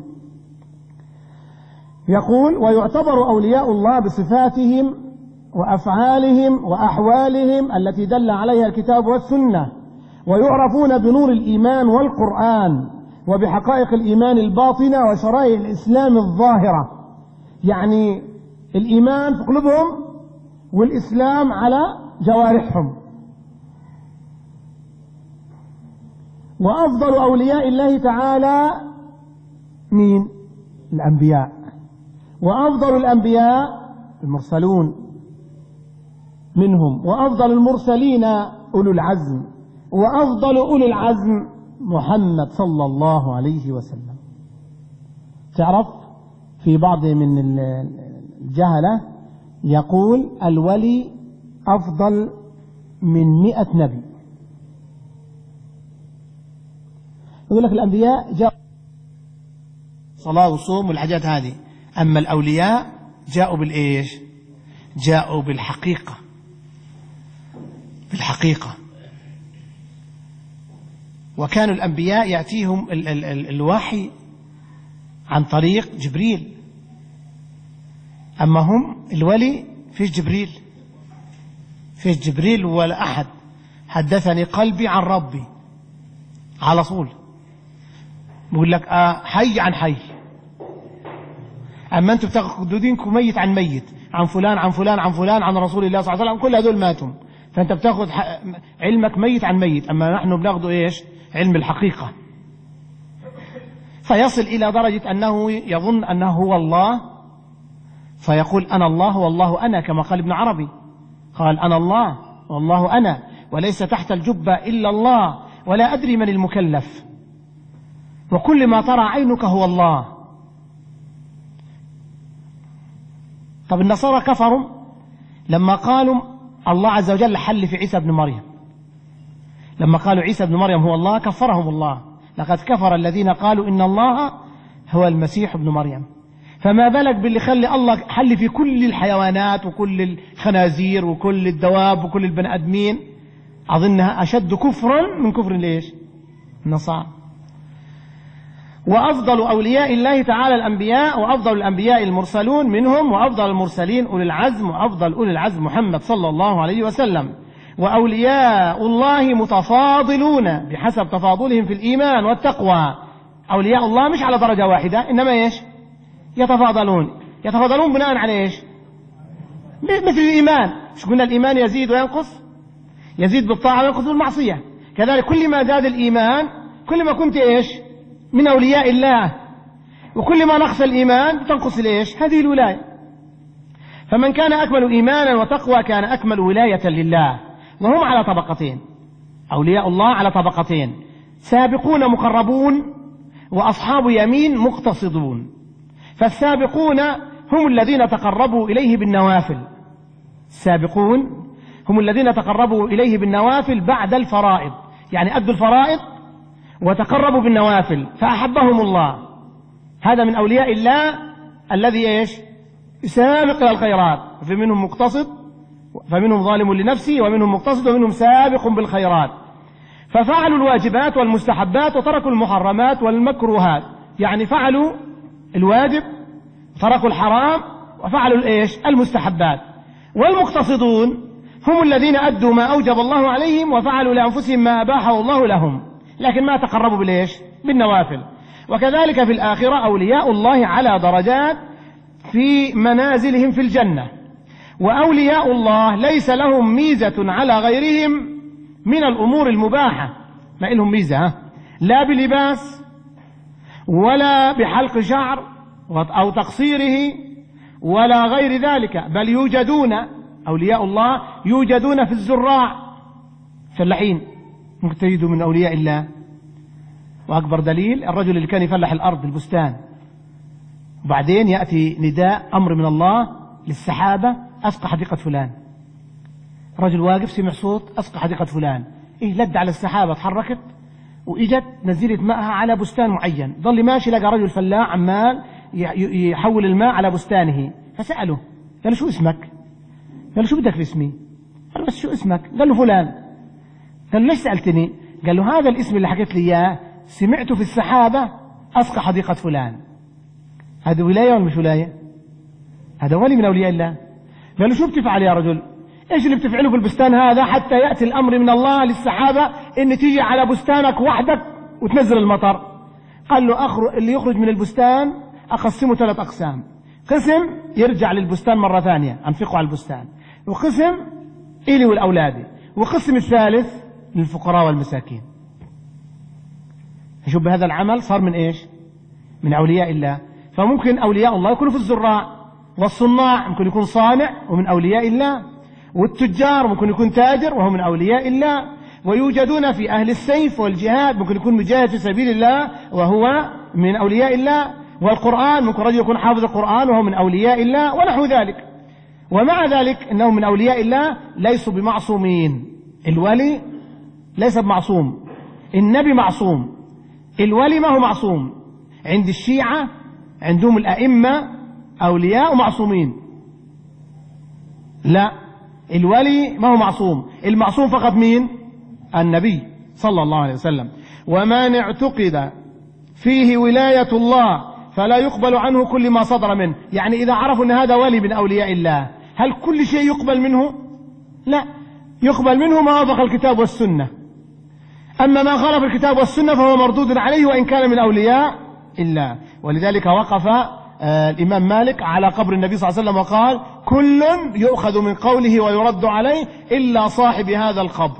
يقول: ويعتبر أولياء الله بصفاتهم وأفعالهم وأحوالهم التي دل عليها الكتاب والسنة، ويعرفون بنور الإيمان والقرآن وبحقائق الإيمان الباطنة وشرائع الإسلام الظاهرة، يعني الإيمان في قلوبهم والإسلام على جوارحهم. وأفضل أولياء الله تعالى مين؟ الأنبياء. وأفضل الأنبياء المرسلون منهم، وأفضل المرسلين أولو العزم، وأفضل أولي العزم محمد صلى الله عليه وسلم. تعرف في بعض من الجهلة يقول الولي أفضل من مئة نبي. يقول لك الأنبياء جاءوا صلاة وصوم والحاجات هذه، أما الأولياء جاءوا بالإيش؟ جاءوا بالحقيقة، بالحقيقة. وكانوا الأنبياء يأتيهم ال ال ال الوحي عن طريق جبريل، أما هم الولي فيش جبريل، فيش جبريل ولا أحد. حدثني قلبي عن ربي على طول، بقول لك آه حي عن حي. أما أنتم بتاخذوا دينكم ميت عن ميت، عن فلان عن فلان عن فلان عن رسول الله صلى الله عليه وسلم، كل هذول ماتوا، فأنت بتاخذ علمك ميت عن ميت. أما نحن بناخذ إيش؟ علم الحقيقة. فيصل إلى درجة أنه يظن أنه هو الله، فيقول أنا الله والله أنا، كما قال ابن عربي، قال أنا الله والله أنا، وليس تحت الجبة إلا الله، ولا أدري من المكلف، وكل ما ترى عينك هو الله. طب النصارى كفروا لما قالوا الله عز وجل حل في عيسى بن مريم، لما قالوا عيسى بن مريم هو الله كفرهم الله، لقد كفر الذين قالوا إن الله هو المسيح ابن مريم. فما بالك باللي خلي الله حل في كل الحيوانات وكل الخنازير وكل الدواب وكل البني آدمين. أظنها أشد كفرا من كفر ليش؟ النصارى. وأفضل أولياء الله تعالى الأنبياء، وأفضل الأنبياء المرسلون منهم، وأفضل المرسلين أولي العزم، وأفضل أولي العزم محمد صلى الله عليه وسلم. وأولياء الله متفاضلون بحسب تفاضلهم في الإيمان والتقوى. أولياء الله مش على درجة واحدة، إنما إيش؟ يتفاضلون. يتفاضلون بناء على إيش؟ مثل الإيمان، مش قلنا الإيمان يزيد وينقص؟ يزيد بالطاعة وينقص بالمعصية. كذلك كل ما زاد الإيمان كل ما كنت إيش؟ من أولياء الله، وكل ما نقص الإيمان تنقص الإيش؟ هذه الولاية. فمن كان أكمل إيمانا وتقوى كان أكمل ولاية لله. وهم على طبقتين، أولياء الله على طبقتين: سابقون مقربون، وأصحاب يمين مقتصدون. فالسابقون هم الذين تقربوا إليه بالنوافل، السابقون هم الذين تقربوا إليه بالنوافل بعد الفرائض، يعني أدوا الفرائض وتقربوا بالنوافل فأحبهم الله. هذا من أولياء الله الذي إيش؟ يسابق إلى الخيرات، فمنهم مقتصد، فمنهم ظالم لنفسه، ومنهم مقتصد، ومنهم سابق بالخيرات. ففعلوا الواجبات والمستحبات وتركوا المحرمات والمكروهات، يعني فعلوا الواجب تركوا الحرام وفعلوا الإيش؟ المستحبات. والمقتصدون هم الذين أدوا ما أوجب الله عليهم وفعلوا لأنفسهم ما أباحه الله لهم، لكن ما تقربوا بالإيش؟ بالنوافل. وكذلك في الآخرة أولياء الله على درجات في منازلهم في الجنة. وأولياء الله ليس لهم ميزة على غيرهم من الأمور المباحة، ما لهم ميزة، لا بلباس ولا بحلق شعر أو تقصيره ولا غير ذلك، بل يوجدون أولياء الله يوجدون في الزراع فلاحين، ممكن تجدوا من أولياء الله. وأكبر دليل الرجل اللي كان يفلح الأرض البستان، وبعدين يأتي نداء أمر من الله للسحابة: أسقى حديقة فلان. رجل واقف سمع صوت: أسقى حديقة فلان. إيه، لد على السحابة، تحركت وإجت نزلت ماءها على بستان معين. ظل ماشي لقى رجل فلاح عمال يحول الماء على بستانه، فسأله قال شو اسمك؟ قال شو بدك باسمي؟ قال بس شو اسمك؟ قال له فلان. قال له ليش سألتني؟ قال له هذا الاسم اللي حكيت لي إياه سمعته في السحابة أسقى حديقة فلان. هذا ولاية ولا مش ولاية؟ هذا ولي من أولياء الله. قال له شو بتفعل يا رجل؟ إيش اللي بتفعله في البستان هذا حتى يأتي الأمر من الله للسحابة إن تيجي على بستانك وحدك وتنزل المطر؟ قال له أخرج اللي يخرج من البستان أقسمه ثلاث أقسام، قسم يرجع للبستان مرة ثانية أنفقه على البستان، وقسم إلي والأولادي، وقسم الثالث للفقراء والمساكين. شوف بهذا العمل صار من إيش؟ من أولياء الله. فممكن أولياء الله يكونوا في الزراع، والصناع ممكن يكون صانع ومن أولياء الله، والتجار ممكن يكون تاجر وهو من أولياء الله، ويوجدون في أهل السيف والجهاد ممكن يكون مجاهد في سبيل الله وهو من أولياء الله، والقرآن ممكن رجل يكون حافظ القرآن وهو من أولياء الله ونحو ذلك. ومع ذلك إنهم من أولياء الله ليسوا بمعصومين. الولي ليس بمعصوم، النبي معصوم، الولي ما هو معصوم. عند الشيعة عندهم الأئمة أولياء ومعصومين، لا، الولي ما هو معصوم، المعصوم فقط مين؟ النبي صلى الله عليه وسلم. ومن اعتقد فيه ولاية الله فلا يقبل عنه كل ما صدر منه. يعني إذا عرفوا أن هذا ولي من أولياء الله هل كل شيء يقبل منه؟ لا، يقبل منه ما وافق الكتاب والسنة، أما ما خالف الكتاب والسنة فهو مردود عليه وإن كان من أولياء الله. ولذلك وقف آه الإمام مالك على قبر النبي صلى الله عليه وسلم وقال كل يؤخذ من قوله ويرد عليه إلا صاحب هذا القبر.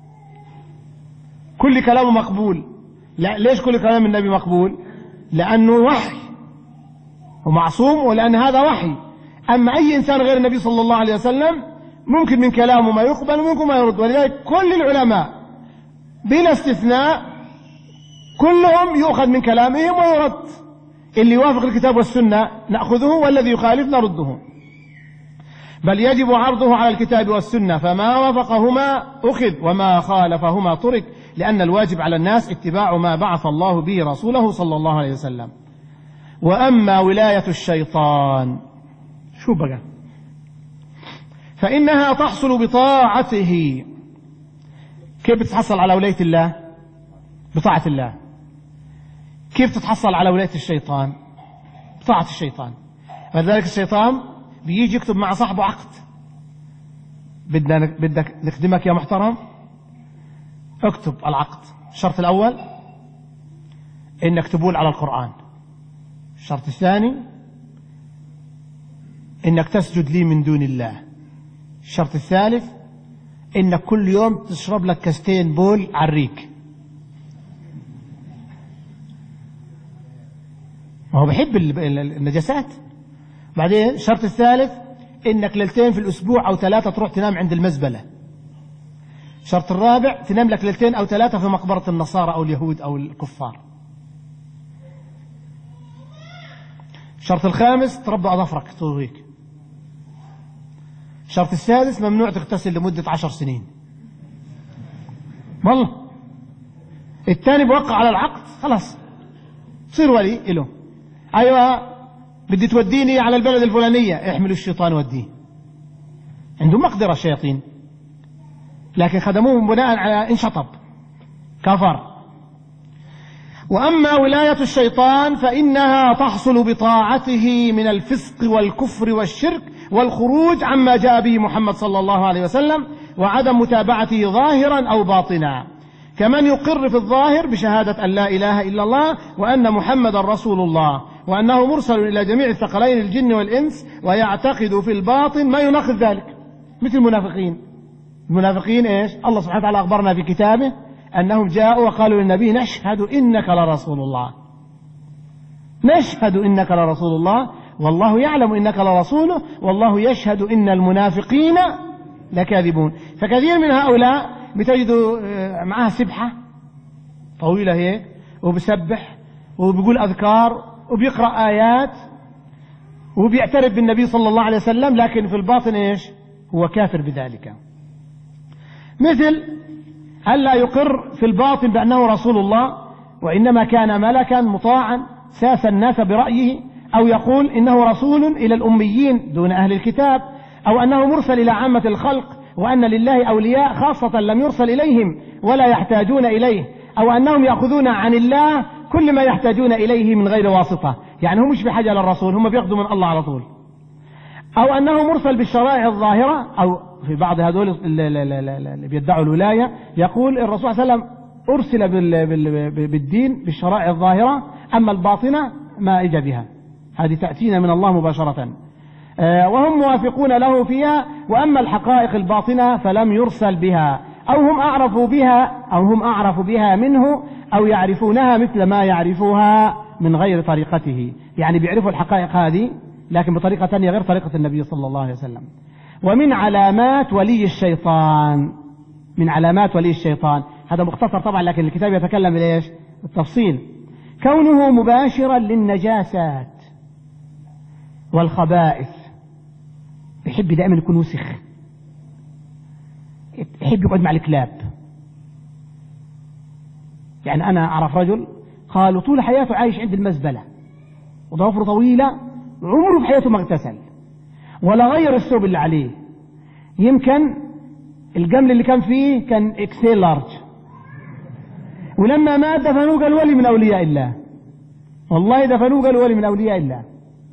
كل كلامه مقبول. لا، ليش كل كلام النبي مقبول؟ لأنه وحي ومعصوم، ولأن هذا وحي. أما أي إنسان غير النبي صلى الله عليه وسلم ممكن من كلامه ما يقبل وممكن ما يرد. ولذلك كل العلماء بلا استثناء كلهم يؤخذ من كلامهم ويرد. اللي يوافق الكتاب والسنة نأخذه، والذي يخالف نرده. بل يجب عرضه على الكتاب والسنة، فما وافقهما أخذ وما خالفهما ترك، لأن الواجب على الناس اتباع ما بعث الله به رسوله صلى الله عليه وسلم. وأما ولاية الشيطان شو بقى؟ فإنها تحصل بطاعته. كيف بتتحصل على ولاية الله؟ بطاعة الله. كيف تتحصل على ولاية الشيطان؟ بطاعة الشيطان. فلذلك الشيطان بيجي يكتب مع صاحبه عقد، بدنا بدك نخدمك يا محترم، اكتب العقد. الشرط الأول إنك تبول على القرآن. الشرط الثاني إنك تسجد لي من دون الله. الشرط الثالث إنك كل يوم تشرب لك كاستين بول عريك. ما هو بحب النجاسات. بعدين الشرط الثالث إنك ليلتين في الأسبوع أو ثلاثة تروح تنام عند المزبلة. الشرط الرابع تنام لك ليلتين أو ثلاثة في مقبرة النصارى أو اليهود أو الكفار. الشرط الخامس تربى أظفرك طويك. الشرط السادس ممنوع تغتسل لمدة عشر سنين. والله الثاني بوقع على العقد خلاص تصير ولي إله. أيوة بدي توديني على البلد الفلانية، احملوا الشيطان وديه. عندهم مقدرة الشياطين، لكن خدموهم بناء على انشطب كفر. وأما ولاية الشيطان فإنها تحصل بطاعته من الفسق والكفر والشرك والخروج عما جاء به محمد صلى الله عليه وسلم، وعدم متابعته ظاهرا أو باطنا، كمن يقر في الظاهر بشهادة أن لا إله إلا الله وأن محمد رسول الله وأنه مرسل إلى جميع الثقلين الجن والإنس، ويعتقد في الباطن ما يناقض ذلك، مثل المنافقين. المنافقين إيش؟ الله سبحانه وتعالى أخبرنا في كتابه أنهم جاءوا وقالوا للنبي نشهد إنك لرسول الله، نشهد إنك لرسول الله والله يعلم إنك لرسوله والله يشهد إن المنافقين لكاذبون. فكثير من هؤلاء بتجدوا معها سبحة طويلة هيك وبسبح وبيقول أذكار وبيقرأ آيات وبيعترف بالنبي صلى الله عليه وسلم، لكن في الباطن إيش؟ هو كافر بذلك. مثل ألا يقر في الباطن بأنه رسول الله وإنما كان ملكا مطاعا ساس الناس برأيه، أو يقول إنه رسول إلى الأميين دون أهل الكتاب، أو أنه مرسل إلى عامة الخلق، وأن لله أولياء خاصة لم يرسل إليهم ولا يحتاجون إليه، أو أنهم يأخذون عن الله كل ما يحتاجون إليه من غير واسطة، يعني هم مش بحاجة للرسول، هم بياخذوا من الله على طول. أو أنه مرسل بالشرائع الظاهرة، أو في بعض هذول اللي بيدعوا الولاية يقول الرسول صلى الله عليه وسلم أرسل بالدين بالشرائع الظاهرة، أما الباطنة ما إجا بها، هذه تأتينا من الله مباشرة، وهم موافقون له فيها، وأما الحقائق الباطنة فلم يرسل بها، أو هم أعرفوا بها أو هم أعرفوا بها منه، أو يعرفونها مثل ما يعرفوها من غير طريقته، يعني بيعرفوا الحقائق هذه لكن بطريقة ثانية غير طريقة النبي صلى الله عليه وسلم. ومن علامات ولي الشيطان، من علامات ولي الشيطان، هذا مختصر طبعا لكن الكتاب يتكلم بإيش؟ التفصيل. كونه مباشرا للنجاسات والخبائث، يحب دائما يكون وسخ، يحب يقعد مع الكلاب. يعني أنا أعرف رجل قالوا طول حياته عايش عند المزبلة وضوافره طويلة، عمره في حياته ما اغتسل ولا غير الثوب اللي عليه، يمكن الجمل اللي كان فيه كان اكسيل لارج، ولما مات دفنوه قال ولي من أولياء الله، والله دفنوه قال ولي من أولياء الله.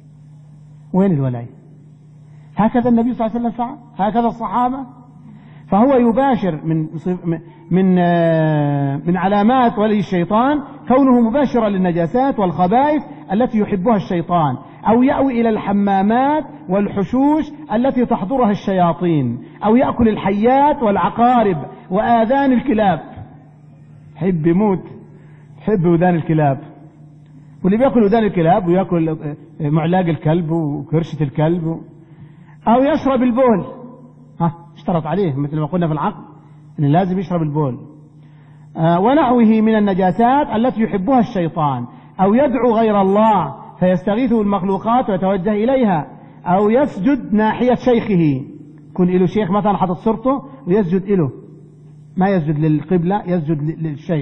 وين الولاية؟ هكذا النبي صلى الله عليه وسلم فعل، هكذا الصحابة. فهو يباشر من من من علامات ولي الشيطان كونه مباشرا للنجاسات والخبائث التي يحبها الشيطان، أو يأوي إلى الحمامات والحشوش التي تحضرها الشياطين، أو يأكل الحيات والعقارب وآذان الكلاب، حب يموت، حب ودان الكلاب، واللي بيأكل ودان الكلاب ويأكل معلاق الكلب وكرشة الكلب، أو يشرب البول، ها اشترط عليه مثل ما قلنا في العقد أن لازم يشرب البول، آه ونحوه من النجاسات التي يحبها الشيطان، أو يدعو غير الله فيستغيثه المخلوقات ويتوجه إليها، أو يسجد ناحية شيخه، يكون له شيخ مثلا حاطط صورته ويسجد له، ما يسجد للقبلة، يسجد للشيخ،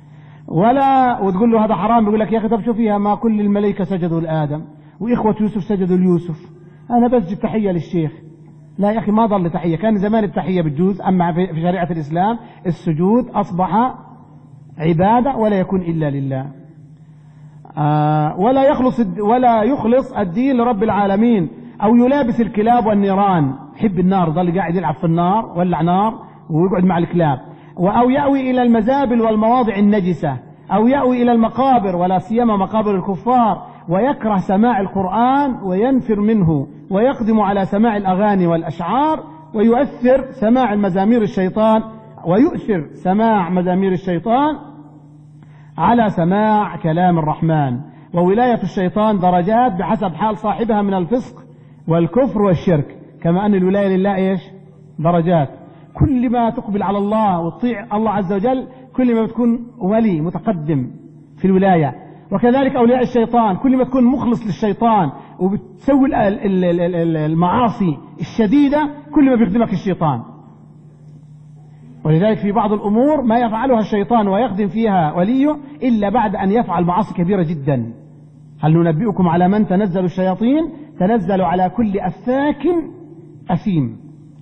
ولا وتقول له هذا حرام، يقول لك يا أخي طب شو فيها، ما كل الملائكة سجدوا لآدم وإخوة يوسف سجدوا ليوسف، أنا بسجد تحية للشيخ. لا يا أخي ما ضل تحية، كان زمان التحية بالجوز، أما في شريعة الإسلام السجود أصبح عبادة ولا يكون إلا لله. آه ولا يخلص ولا يخلص الدين لرب العالمين، أو يلابس الكلاب والنيران، يحب النار، ضل قاعد يلعب في النار، ولع نار ويقعد مع الكلاب، أو يأوي إلى المزابل والمواضع النجسة، أو يأوي إلى المقابر ولا سيما مقابر الكفار، ويكره سماع القرآن وينفر منه، ويقدم على سماع الأغاني والأشعار، ويؤثر سماع المزامير الشيطان ويؤثر سماع مزامير الشيطان على سماع كلام الرحمن. وولاية الشيطان درجات بحسب حال صاحبها من الفسق والكفر والشرك، كما أن الولاية لله إيش؟ درجات، كل ما تقبل على الله وتطيع الله عز وجل كل ما بتكون ولي متقدم في الولاية. وكذلك أولياء الشيطان كل ما تكون مخلص للشيطان وبتسوي المعاصي الشديدة كل ما بيخدمك الشيطان. ولذلك في بعض الأمور ما يفعلها الشيطان ويخدم فيها وليه إلا بعد أن يفعل معاصي كبيرة جدا. هل ننبئكم على من تنزل الشياطين؟ تنزل على كل أفاك أثيم.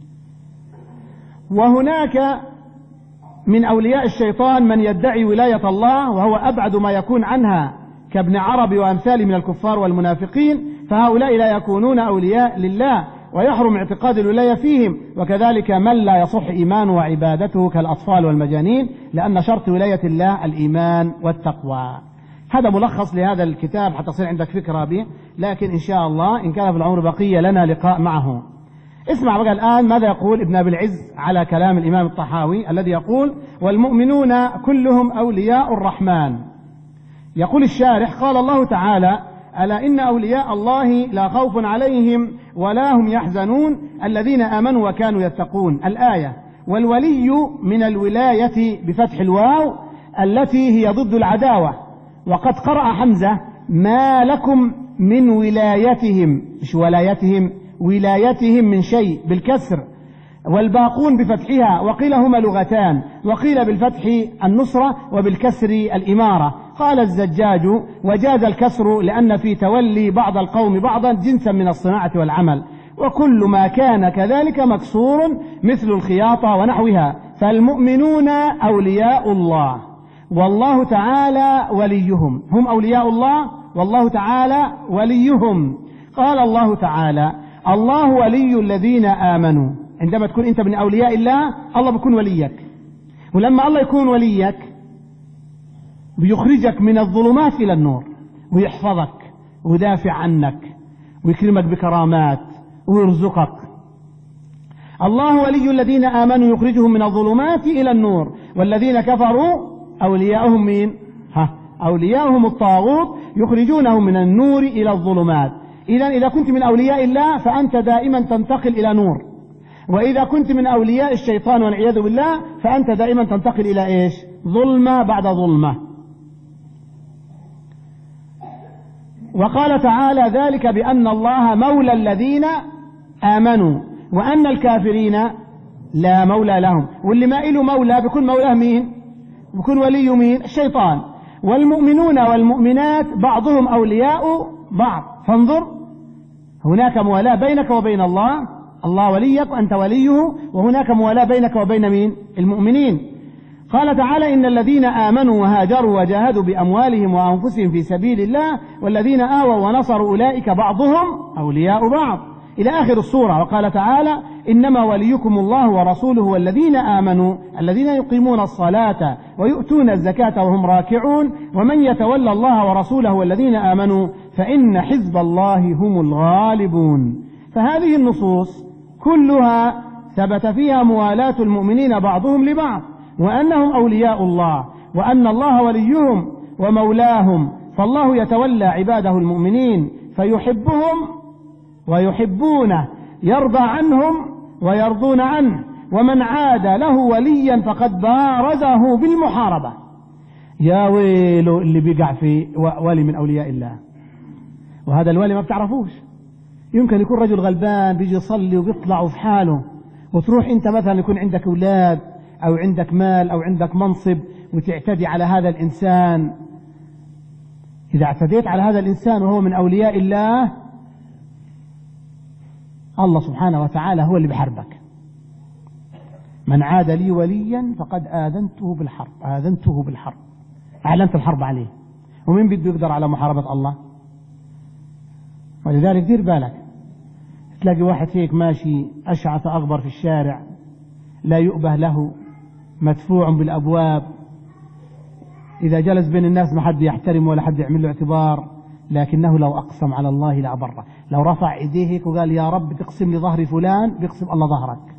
وهناك من أولياء الشيطان من يدعي ولاية الله وهو أبعد ما يكون عنها كابن عربي وأمثال من الكفار والمنافقين، فهؤلاء لا يكونون أولياء لله ويحرم اعتقاد الولاية فيهم. وكذلك من لا يصح إيمانه وعبادته كالأطفال والمجانين، لأن شرط ولاية الله الإيمان والتقوى. هذا ملخص لهذا الكتاب حتى تصير عندك فكرة به، لكن إن شاء الله إن كان في العمر بقية لنا لقاء معه. اسمع بقى الآن ماذا يقول ابن أبي العز على كلام الإمام الطحاوي الذي يقول: والمؤمنون كلهم أولياء الرحمن. يقول الشارح: قال الله تعالى: ألا إن أولياء الله لا خوف عليهم ولا هم يحزنون الذين آمنوا وكانوا يتقون. الآية. والولي من الولاية بفتح الواو التي هي ضد العداوة. وقد قرأ حمزة: ما لكم من ولايتهم، مش ولايتهم، ولايتهم من شيء بالكسر، والباقون بفتحها، وقيل هما لغتان، وقيل بالفتح النصرة وبالكسر الإمارة. قال الزجاج: وجاز الكسر لأن في تولي بعض القوم بعضا جنسا من الصناعة والعمل، وكل ما كان كذلك مكسور مثل الخياطة ونحوها. فالمؤمنون أولياء الله والله تعالى وليهم، هم أولياء الله والله تعالى وليهم. قال الله تعالى: الله ولي الذين آمنوا. عندما تكون أنت من أولياء الله الله بيكون وليك، ولما الله يكون وليك بيخرجك من الظلمات إلى النور، ويحفظك ويدافع عنك ويكرمك بكرامات ويرزقك. الله ولي الذين آمنوا يخرجهم من الظلمات إلى النور، والذين كفروا أولياءهم مين؟ ها أولياءهم الطاغوت يخرجونهم من النور إلى الظلمات. إذا إذا كنت من أولياء الله فأنت دائما تنتقل إلى نور، وإذا كنت من أولياء الشيطان والعياذ بالله فأنت دائما تنتقل إلى إيش؟ ظلمة بعد ظلمة. وقال تعالى: ذلك بأن الله مولى الذين آمنوا وأن الكافرين لا مولى لهم. واللي ما إله مولى بيكون مولاه مين؟ بيكون ولي مين؟ الشيطان. والمؤمنون والمؤمنات بعضهم أولياء بعض. فانظر، هناك موالاة بينك وبين الله، الله وليك وأنت وليه، وهناك موالاة بينك وبين مين؟ المؤمنين. قال تعالى: إن الذين آمنوا وهاجروا وجاهدوا بأموالهم وأنفسهم في سبيل الله والذين آووا ونصروا أولئك بعضهم أولياء بعض إلى آخر السورة. وقال تعالى: إنما وليكم الله ورسوله والذين آمنوا الذين يقيمون الصلاة ويؤتون الزكاة وهم راكعون ومن يتولى الله ورسوله والذين آمنوا فإن حزب الله هم الغالبون. فهذه النصوص كلها ثبت فيها موالاة المؤمنين بعضهم لبعض، وأنهم أولياء الله، وأن الله وليهم ومولاهم. فالله يتولى عباده المؤمنين فيحبهم ويحبونه، يرضى عنهم ويرضون عنه، ومن عاد له وليا فقد بارزه بالمحاربة. يا ويله اللي بيقع في ولي من أولياء الله، وهذا الولي ما بتعرفوش. يمكن يكون رجل غلبان بيجي يصلي وبيطلع في حاله، وتروح انت مثلا يكون عندك أولاد أو عندك مال أو عندك منصب وتعتدي على هذا الإنسان. إذا اعتديت على هذا الإنسان وهو من أولياء الله، الله سبحانه وتعالى هو اللي بحربك. من عاد لي وليا فقد آذنته بالحرب، آذنته بالحرب، أعلنت الحرب عليه. ومن بده يقدر على محاربة الله؟ ولذلك دير بالك، تلاقي واحد هيك ماشي أشعث أغبر في الشارع لا يؤبه له، مدفوع بالأبواب، إذا جلس بين الناس ما حد يحترمه ولا حد يعمل له اعتبار، لكنه لو أقسم على الله لأبره. لو رفع إيديه هيك وقال يا رب تقسم لي ظهر فلان، بيقسم الله ظهرك.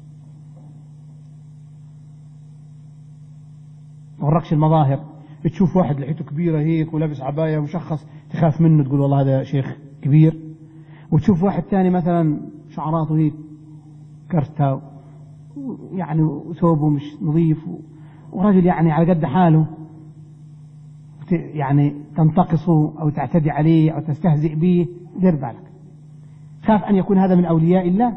وركش المظاهر، بتشوف واحد لحيته كبيرة هيك ولابس عباية ومشخص تخاف منه، تقول والله هذا شيخ كبير. وتشوف واحد تاني مثلا شعراته هيك كرتة يعني وثوبه مش نظيف، ورجل يعني على قد حاله، يعني تنتقصه أو تعتدي عليه أو تستهزئ به. دير بالك، خاف أن يكون هذا من أولياء الله.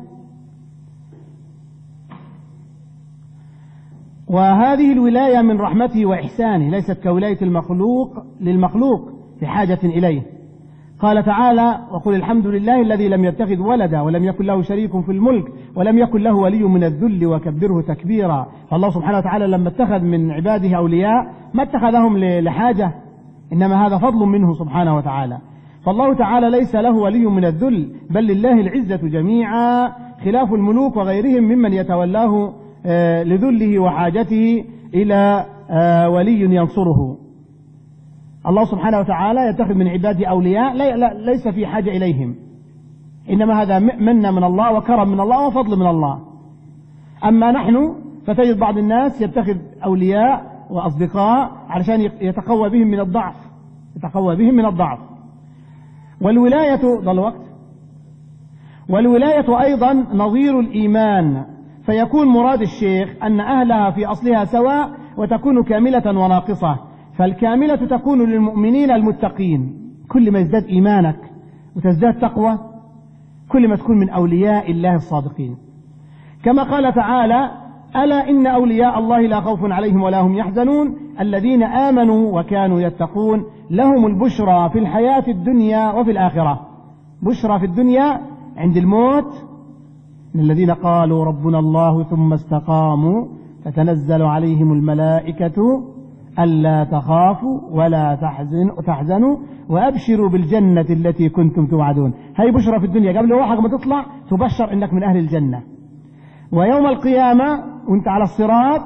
وهذه الولاية من رحمته وإحسانه، ليست كولاية المخلوق للمخلوق بحاجة إليه. قال تعالى: وقل الحمد لله الذي لم يتخذ ولدا ولم يكن له شريك في الملك ولم يكن له ولي من الذل وكبره تكبيرا. فالله سبحانه وتعالى لما اتخذ من عباده أولياء ما اتخذهم لحاجة، إنما هذا فضل منه سبحانه وتعالى. فالله تعالى ليس له ولي من الذل، بل لله العزة جميعا، خلاف الملوك وغيرهم ممن يتولاه لذله وحاجته إلى ولي ينصره. الله سبحانه وتعالى يتخذ من عباده أولياء ليس في حاجة إليهم، إنما هذا منة من الله وكرم من الله وفضل من الله. أما نحن فتجد بعض الناس يتخذ أولياء وأصدقاء علشان يتقوى بهم من الضعف، يتقوى بهم من الضعف. والولاية ضل وقت والولاية أيضا نظير الإيمان، فيكون مراد الشيخ أن أهلها في أصلها سواء وتكون كاملة وناقصة. فالكاملة تكون للمؤمنين المتقين، كل ما يزداد إيمانك وتزداد تقوى كل ما تكون من أولياء الله الصادقين. كما قال تعالى: ألا إن أولياء الله لا خوف عليهم ولا هم يحزنون الذين آمنوا وكانوا يتقون لهم البشرى في الحياة الدنيا وفي الآخرة. بشرى في الدنيا عند الموت من الذين قالوا ربنا الله ثم استقاموا تتنزل عليهم الملائكة ألا تخافوا ولا تحزنوا, تحزنوا وأبشروا بالجنة التي كنتم توعدون. هاي بشرى في الدنيا قبل روحك ما تطلع تبشر إنك من أهل الجنة. ويوم القيامة وانت على الصراط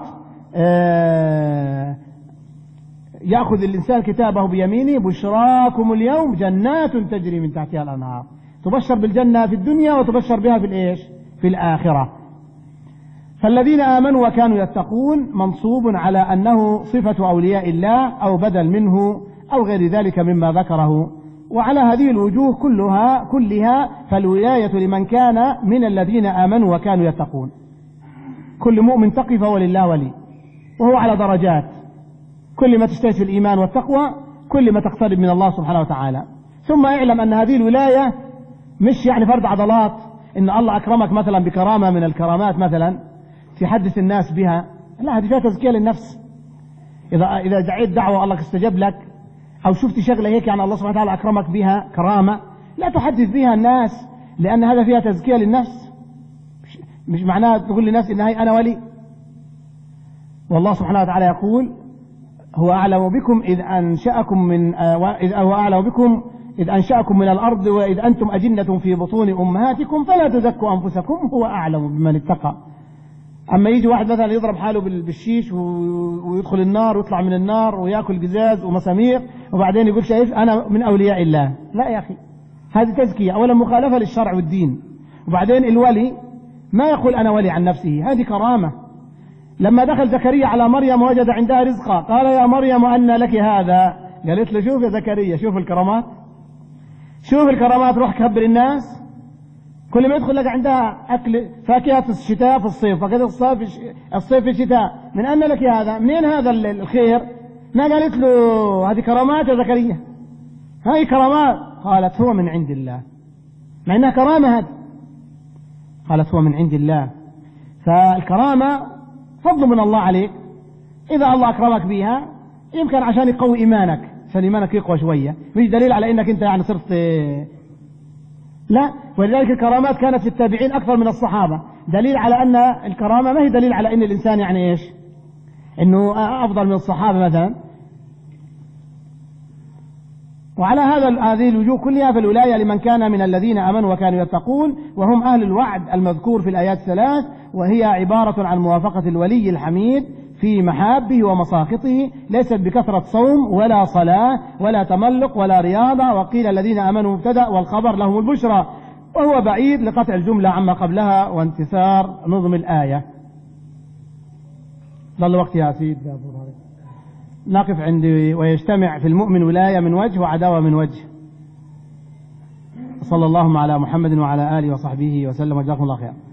يأخذ الإنسان كتابه بيمينه بشراكم اليوم جنات تجري من تحتها الأنهار. تبشر بالجنة في الدنيا وتبشر بها في الإيش؟ في الآخرة. فالذين آمنوا وكانوا يتقون منصوب على أنه صفة أولياء الله أو بدل منه أو غير ذلك مما ذكره. وعلى هذه الوجوه كلها كلها فالولاية لمن كان من الذين آمنوا وكانوا يتقون. كل مؤمن تقي فهو لله ولي، وهو على درجات. كل ما تجتهد في الإيمان والتقوى كل ما تقترب من الله سبحانه وتعالى. ثم اعلم أن هذه الولاية مش يعني فرد عضلات، إن الله أكرمك مثلا بكرامة من الكرامات مثلا تحدث الناس بها، لا، هذه فيها تزكية للنفس. إذا إذا دعيت دعوة الله استجاب لك، أو شفت شغلة هيك يعني الله سبحانه وتعالى أكرمك بها كرامة، لا تحدث بها الناس، لأن هذا فيها تزكية للنفس. مش معناه تقول للناس إن هاي أنا ولي. والله سبحانه وتعالى يقول هو أعلم بكم إذ أنشأكم من إذ هو أعلم بكم إذ أنشأكم من الأرض وإذ أنتم أجنة في بطون أمهاتكم فلا تزكوا أنفسكم هو أعلم بمن اتقى. أما يجي واحد مثلا يضرب حاله بالشيش ويدخل النار ويطلع من النار ويأكل قزاز ومسامير وبعدين يقول شايف أنا من أولياء الله، لا يا أخي، هذه تزكية. أولا مخالفة للشرع والدين، وبعدين الولي ما يقول أنا ولي عن نفسه، هذه كرامة. لما دخل زكريا على مريم وجد عندها رزقا قال يا مريم أن لك هذا، قالت له شوف يا زكريا، شوف الكرامات، شوف الكرامات، روح كبر الناس. كل ما يدخل لك عندها أكل فاكهة في الشتاء في الصيف، فاكهة الصيف الصيف في الشتاء، من أن لك هذا، منين هذا الخير؟ ما قالت له هذه كرامات يا زكريا، هاي كرامات. قالت هو من عند الله، مع أنها كرامة هذه، قالت هو من عند الله. فالكرامة فضل من الله عليك، إذا الله أكرمك بها يمكن عشان يقوي إيمانك، عشان إيمانك يقوى شوية، مش دليل على إنك أنت يعني صرت لا. ولذلك الكرامات كانت في التابعين أكثر من الصحابة، دليل على أن الكرامة ما هي دليل على أن الإنسان يعني إيش، إنه أفضل من الصحابة مثلا. وعلى هذا هذه الوجوه كلها فالولاية لمن كان من الذين آمنوا وكانوا يتقون، وهم أهل الوعد المذكور في الآيات الثلاث، وهي عبارة عن موافقة الولي الحميد في محابه ومساخطه، ليست بكثرة صوم ولا صلاة ولا تملق ولا رياضة. وقيل الذين آمنوا مبتدأ والخبر لهم البشرى، وهو بعيد لقطع الجملة عما قبلها وانتثار نظم الآية. ظل وقت يا سيد نقف عندي. ويجتمع في المؤمن ولاية من وجه وعداوة من وجه. صلى الله على محمد وعلى آله وصحبه وسلم، وجزاكم الله خير.